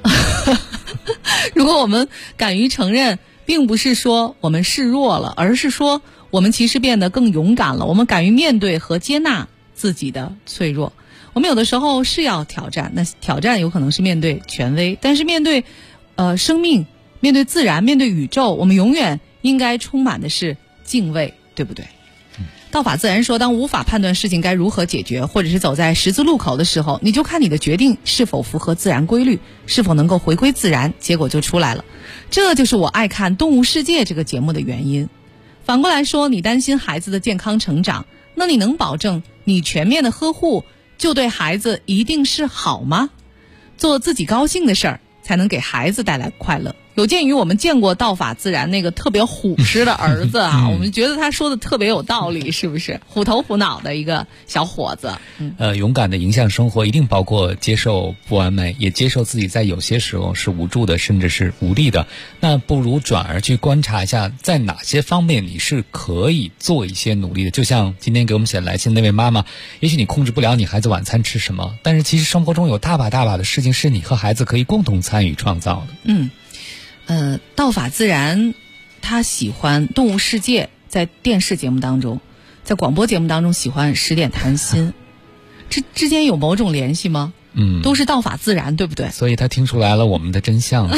如果我们敢于承认，并不是说我们示弱了，而是说我们其实变得更勇敢了，我们敢于面对和接纳自己的脆弱。我们有的时候是要挑战，那挑战有可能是面对权威，但是面对生命，面对自然，面对宇宙，我们永远应该充满的是敬畏，对不对？道法自然说，当无法判断事情该如何解决，或者是走在十字路口的时候，你就看你的决定是否符合自然规律，是否能够回归自然，结果就出来了。这就是我爱看《动物世界》这个节目的原因。反过来说，你担心孩子的健康成长，那你能保证你全面的呵护就对孩子一定是好吗？做自己高兴的事儿，才能给孩子带来快乐。有鉴于我们见过道法自然那个特别虎实的儿子我们觉得他说的特别有道理，是不是？虎头虎脑的一个小伙子。 勇敢的迎向生活，一定包括接受不完美，也接受自己在有些时候是无助的，甚至是无力的。那不如转而去观察一下，在哪些方面你是可以做一些努力的。就像今天给我们写来信那位妈妈，也许你控制不了你孩子晚餐吃什么，但是其实生活中有大把的事情是你和孩子可以共同参与创造的。 道法自然他喜欢动物世界，在电视节目当中，在广播节目当中喜欢10点谈心，这之间有某种联系吗？都是道法自然，对不对？ 所以他听出来了我们的真相。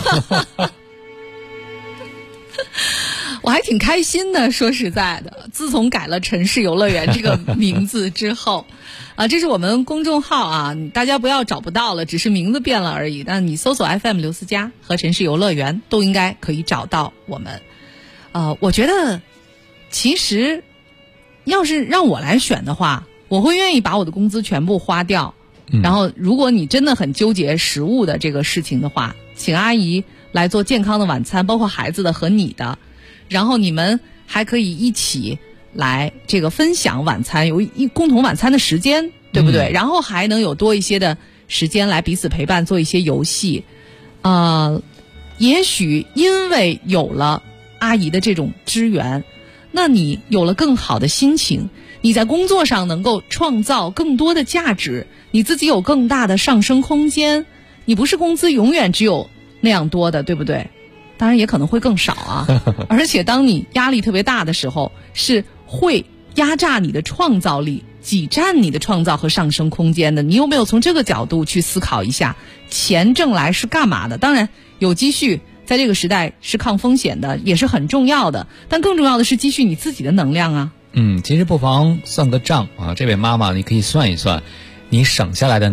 我还挺开心的，说实在的，自从改了城市游乐园这个名字之后这是我们公众号大家不要找不到了，只是名字变了而已。但你搜索 FM 刘思佳和城市游乐园都应该可以找到我们。我觉得其实要是让我来选的话，我会愿意把我的工资全部花掉，然后如果你真的很纠结食物的这个事情的话，请阿姨来做健康的晚餐，包括孩子的和你的，然后你们还可以一起来这个分享晚餐，有一共同晚餐的时间，对不对？然后还能有多一些的时间来彼此陪伴，做一些游戏。也许因为有了阿姨的这种支援，那你有了更好的心情，你在工作上能够创造更多的价值，你自己有更大的上升空间。你不是工资永远只有那样多的，对不对？当然也可能会更少而且当你压力特别大的时候，是会压榨你的创造力，挤占你的创造和上升空间的。你有没有从这个角度去思考一下，钱挣来是干嘛的？当然有积蓄在这个时代是抗风险的，也是很重要的，但更重要的是积蓄你自己的能量其实不妨算个账这位妈妈你可以算一算，你省下来的那一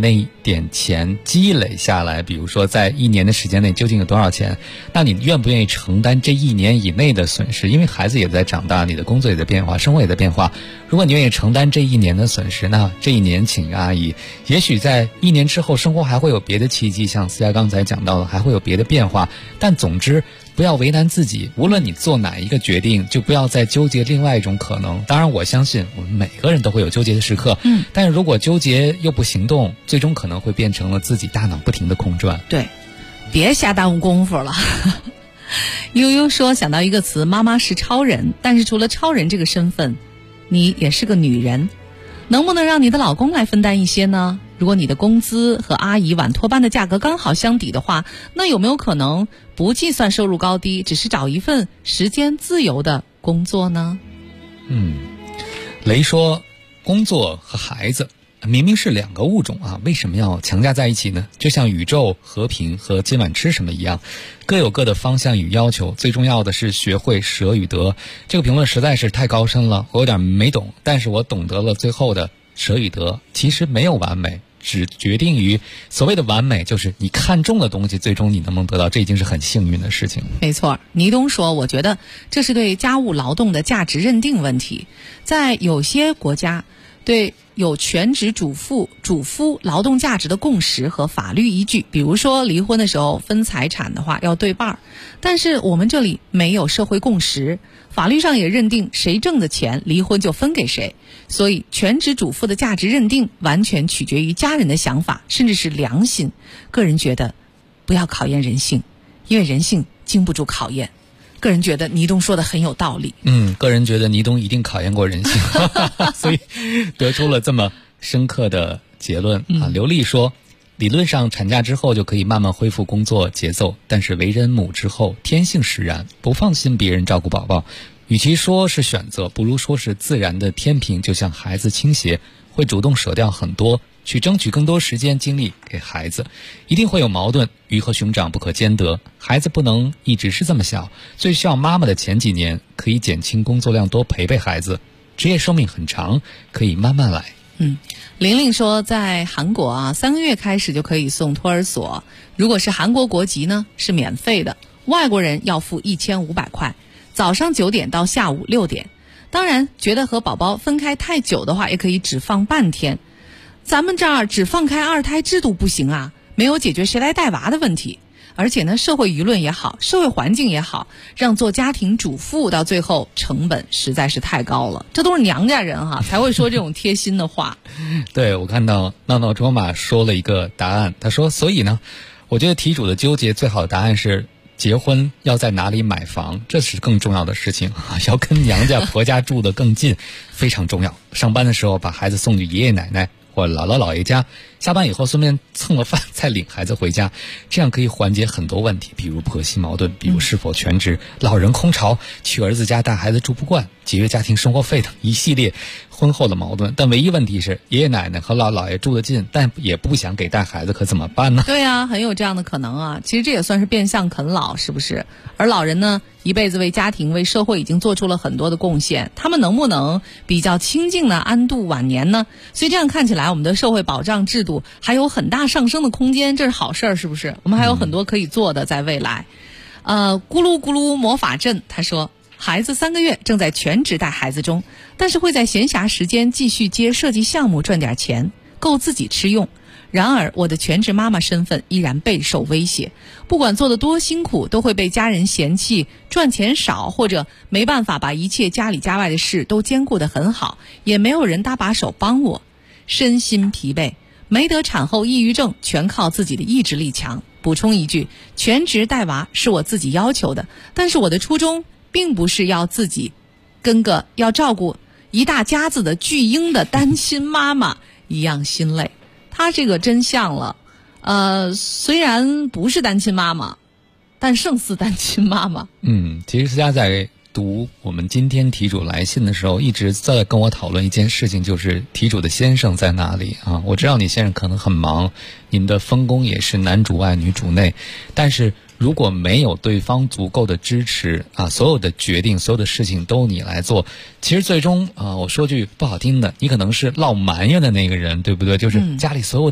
点钱积累下来，比如说在1年的时间内究竟有多少钱，那你愿不愿意承担这1年以内的损失？因为孩子也在长大，你的工作也在变化，生活也在变化。如果你愿意承担这1年的损失，那这1年请阿姨，也许在1年之后生活还会有别的契机，像思佳刚才讲到的，还会有别的变化。但总之不要为难自己，无论你做哪一个决定，就不要再纠结另外一种可能。当然我相信我们每个人都会有纠结的时刻，但是如果纠结又不行动，最终可能会变成了自己大脑不停的空转。 对，别瞎耽误功夫了。悠悠说想到一个词，妈妈是超人，但是除了超人这个身份，你也是个女人，能不能让你的老公来分担一些呢？如果你的工资和阿姨晚托班的价格刚好相抵的话，那有没有可能不计算收入高低，只是找一份时间自由的工作呢？ 雷说工作和孩子明明是2个物种啊，为什么要强加在一起呢？就像宇宙、和平和今晚吃什么一样，各有各的方向与要求，最重要的是学会舍与得。这个评论实在是太高深了，我有点没懂，但是我懂得了最后的舍与得其实没有完美，只决定于所谓的完美就是你看中的东西最终你能不能得到，这已经是很幸运的事情。 没错，倪东说我觉得这是对家务劳动的价值认定问题。在有些国家对有全职主夫劳动价值的共识和法律依据，比如说离婚的时候分财产的话要对半，但是我们这里没有社会共识，法律上也认定谁挣的钱离婚就分给谁，所以全职主妇的价值认定完全取决于家人的想法，甚至是良心。个人觉得不要考验人性，因为人性经不住考验。个人觉得倪东说的很有道理。 个人觉得倪东一定考验过人性，所以得出了这么深刻的结论啊。刘丽说，理论上产假之后就可以慢慢恢复工作节奏，但是为人母之后天性使然，不放心别人照顾宝宝，与其说是选择，不如说是自然的天平，就像孩子倾斜，会主动舍掉很多，去争取更多时间精力给孩子。一定会有矛盾，鱼和熊掌不可兼得，孩子不能一直是这么小，最需要妈妈的前几年可以减轻工作量，多陪陪孩子。职业寿命很长，可以慢慢来。 玲玲说在韩国啊，3个月开始就可以送托儿所，如果是韩国国籍呢是免费的，外国人要付1500块，早上9点到下午6点。当然觉得和宝宝分开太久的话，也可以只放半天。咱们这儿只放开2胎制度不行啊，没有解决谁来带娃的问题。而且呢，社会舆论也好，社会环境也好，让做家庭主妇到最后成本实在是太高了。这都是娘家人哈才会说这种贴心的话。 对，我看到闹闹卓玛说了一个答案，他说所以呢，我觉得题主的纠结最好的答案是结婚要在哪里买房，这是更重要的事情啊，要跟娘家婆家住得更近，非常重要。上班的时候把孩子送去爷爷奶奶或姥姥姥爷家，下班以后顺便蹭了饭再领孩子回家，这样可以缓解很多问题，比如婆媳矛盾，比如是否全职，老人空巢，去儿子家带孩子住不惯，节约家庭生活费等一系列婚后的矛盾。但唯一问题是爷爷奶奶和姥姥爷住得近，但也不想给带孩子，可怎么办呢？ 对啊，很有这样的可能啊。其实这也算是变相啃老，是不是？而老人呢，一辈子为家庭为社会已经做出了很多的贡献，他们能不能比较清静的安度晚年呢？所以这样看起来我们的社会保障制度还有很大上升的空间，这是好事儿，是不是？我们还有很多可以做的在未来。咕噜咕噜魔法阵他说，孩子3个月正在全职带孩子中，但是会在闲暇时间继续接设计项目赚点钱，够自己吃用。然而我的全职妈妈身份依然备受威胁，不管做得多辛苦，都会被家人嫌弃赚钱少，或者没办法把一切家里家外的事都兼顾得很好，也没有人搭把手帮我，身心疲惫，没得产后抑郁症，全靠自己的意志力强。补充一句，全职带娃是我自己要求的，但是我的初衷并不是要自己跟个要照顾一大家子的巨婴的单亲妈妈一样心累。他这个真像了，虽然不是单亲妈妈，但胜似单亲妈妈。 其实思佳在读我们今天题主来信的时候，一直在跟我讨论一件事情，就是题主的先生在哪里啊？我知道你先生可能很忙，你们的分工也是男主外女主内，但是如果没有对方足够的支持啊，所有的决定所有的事情都你来做，其实最终我说句不好听的，你可能是落埋怨的那个人，对不对？就是家里所有的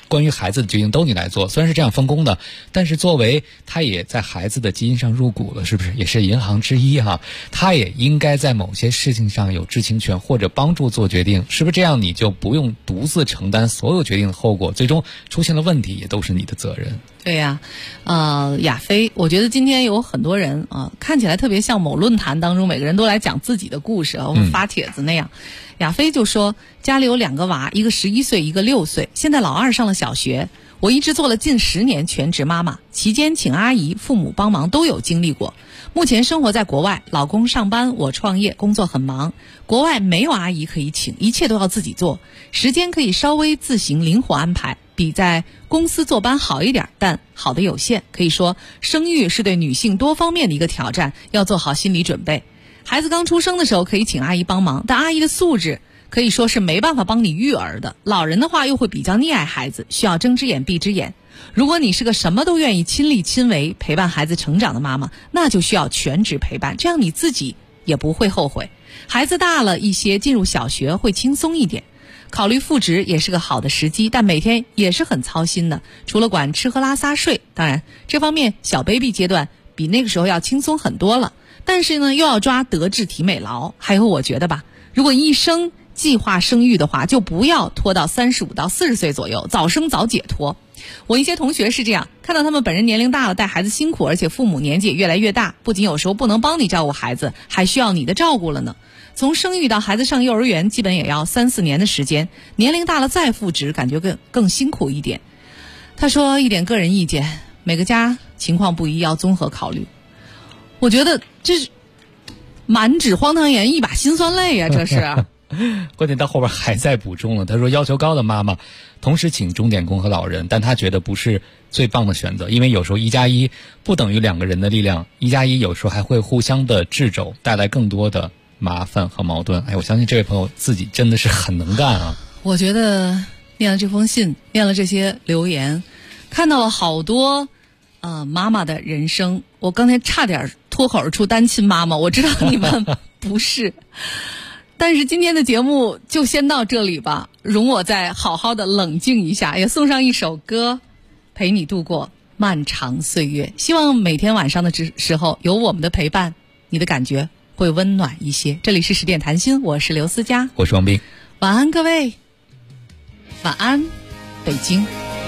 关于孩子的决定都你来做。虽然是这样分工的，但是作为他也在孩子的基因上入股了，是不是也是银行之一哈？他也应该在某些事情上有知情权，或者帮助做决定，是不是这样？你就不用独自承担所有决定的后果，最终出现了问题也都是你的责任。 对呀，亚飞，我觉得今天有很多人看起来特别像某论坛当中每个人都来讲自己的故事发帖子那样。亚飞就说家里有2个娃，一个11岁，一个6岁，现在老二上了小学。我一直做了近10年全职妈妈，期间请阿姨、父母帮忙都有经历过。目前生活在国外，老公上班，我创业，工作很忙。国外没有阿姨可以请，一切都要自己做，时间可以稍微自行灵活安排，比在公司坐班好一点，但好的有限。可以说，生育是对女性多方面的一个挑战，要做好心理准备。孩子刚出生的时候可以请阿姨帮忙，但阿姨的素质可以说是没办法帮你育儿的。老人的话又会比较溺爱孩子，需要睁只眼闭只眼。如果你是个什么都愿意亲力亲为陪伴孩子成长的妈妈，那就需要全职陪伴，这样你自己也不会后悔。孩子大了一些，进入小学会轻松一点，考虑复职也是个好的时机，但每天也是很操心的，除了管吃喝拉撒睡，当然这方面小 baby 阶段比那个时候要轻松很多了，但是呢又要抓德智体美劳。还有我觉得吧，如果一生计划生育的话，就不要拖到35到40岁左右，早生早解脱。我一些同学是这样，看到他们本人年龄大了，带孩子辛苦，而且父母年纪也越来越大，不仅有时候不能帮你照顾孩子，还需要你的照顾了呢。从生育到孩子上幼儿园，基本也要3-4年的时间，年龄大了再复职，感觉更辛苦一点。他说一点个人意见，每个家情况不一，要综合考虑。我觉得这是满纸荒唐言，一把辛酸泪啊，这是。 关键到后边还在补充了，他说要求高的妈妈同时请钟点工和老人，但他觉得不是最棒的选择，因为有时候1+1不等于2个人的力量，1+1有时候还会互相的掣肘，带来更多的麻烦和矛盾。我相信这位朋友自己真的是很能干啊。 我觉得念了这封信，念了这些留言，看到了好多妈妈的人生。我刚才差点脱口而出单亲妈妈，我知道你们不是但是今天的节目就先到这里吧，容我再好好的冷静一下，也送上一首歌陪你度过漫长岁月。希望每天晚上的时候有我们的陪伴，你的感觉会温暖一些。这里是10点谈心，我是刘思佳， 我是王斌。 晚安各位，晚安北京。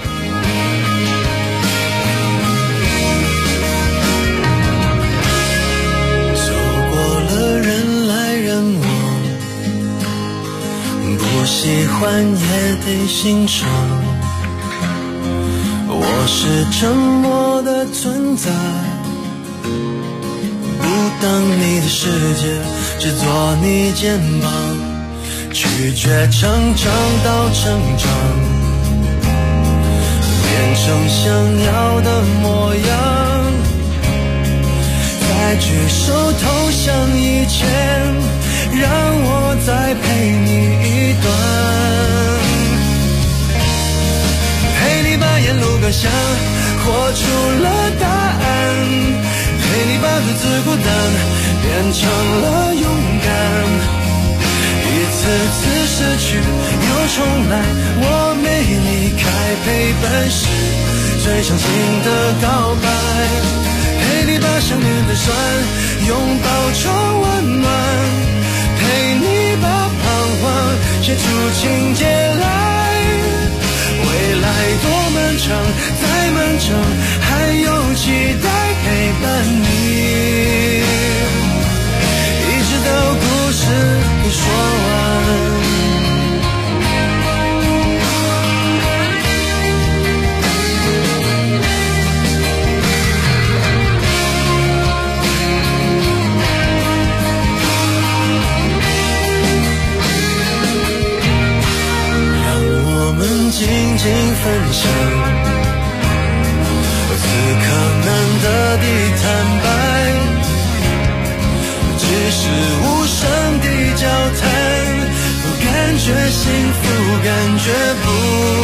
不喜欢也得欣赏，我是沉默的存在，不当你的世界，只做你肩膀，拒绝成长到成长，变成想要的模样，在举手投降以前，让我再陪你一段，陪你把沿路感想活出了答案，陪你把独自孤单变成了勇敢，一次次失去又重来，我没离开，陪伴是最长情的告白，陪你把想念的酸拥抱成温暖，陪你把彷徨写出情节来，未来多漫长，再漫长还有期待陪伴你，一直到故事都说完。静静分享，此刻难得的坦白，只是无声的交谈，不感觉幸福，感觉不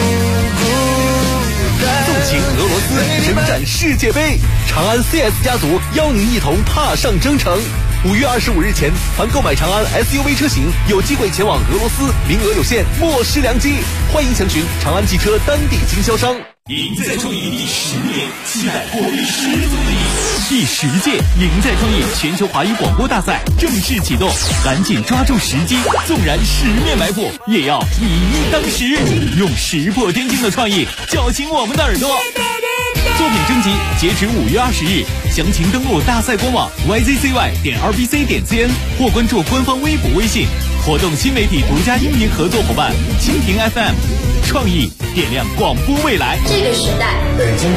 孤单。 纵情俄罗斯，征战世界杯，长安 CS 家族邀您一同踏上征程。 5月25日前，凡购买长安 SUV 车型，有机会前往俄罗斯，名额有限，莫失良机。欢迎详询长安汽车当地经销商。 赢在创意第10年，期待活力十足的你。第10届赢在创意全球华语广播大赛正式启动，赶紧抓住时机，纵然10面埋伏，也要以一当十，用石破天惊的创意叫醒我们的耳朵。作品征集截止5月20日，详情登录大赛官网 yzcy.rbc.cn 或关注官方微博微信。活动新媒体独家音频合作伙伴蜻蜓 FM， 创意点亮广播未来。 这个时代， 北京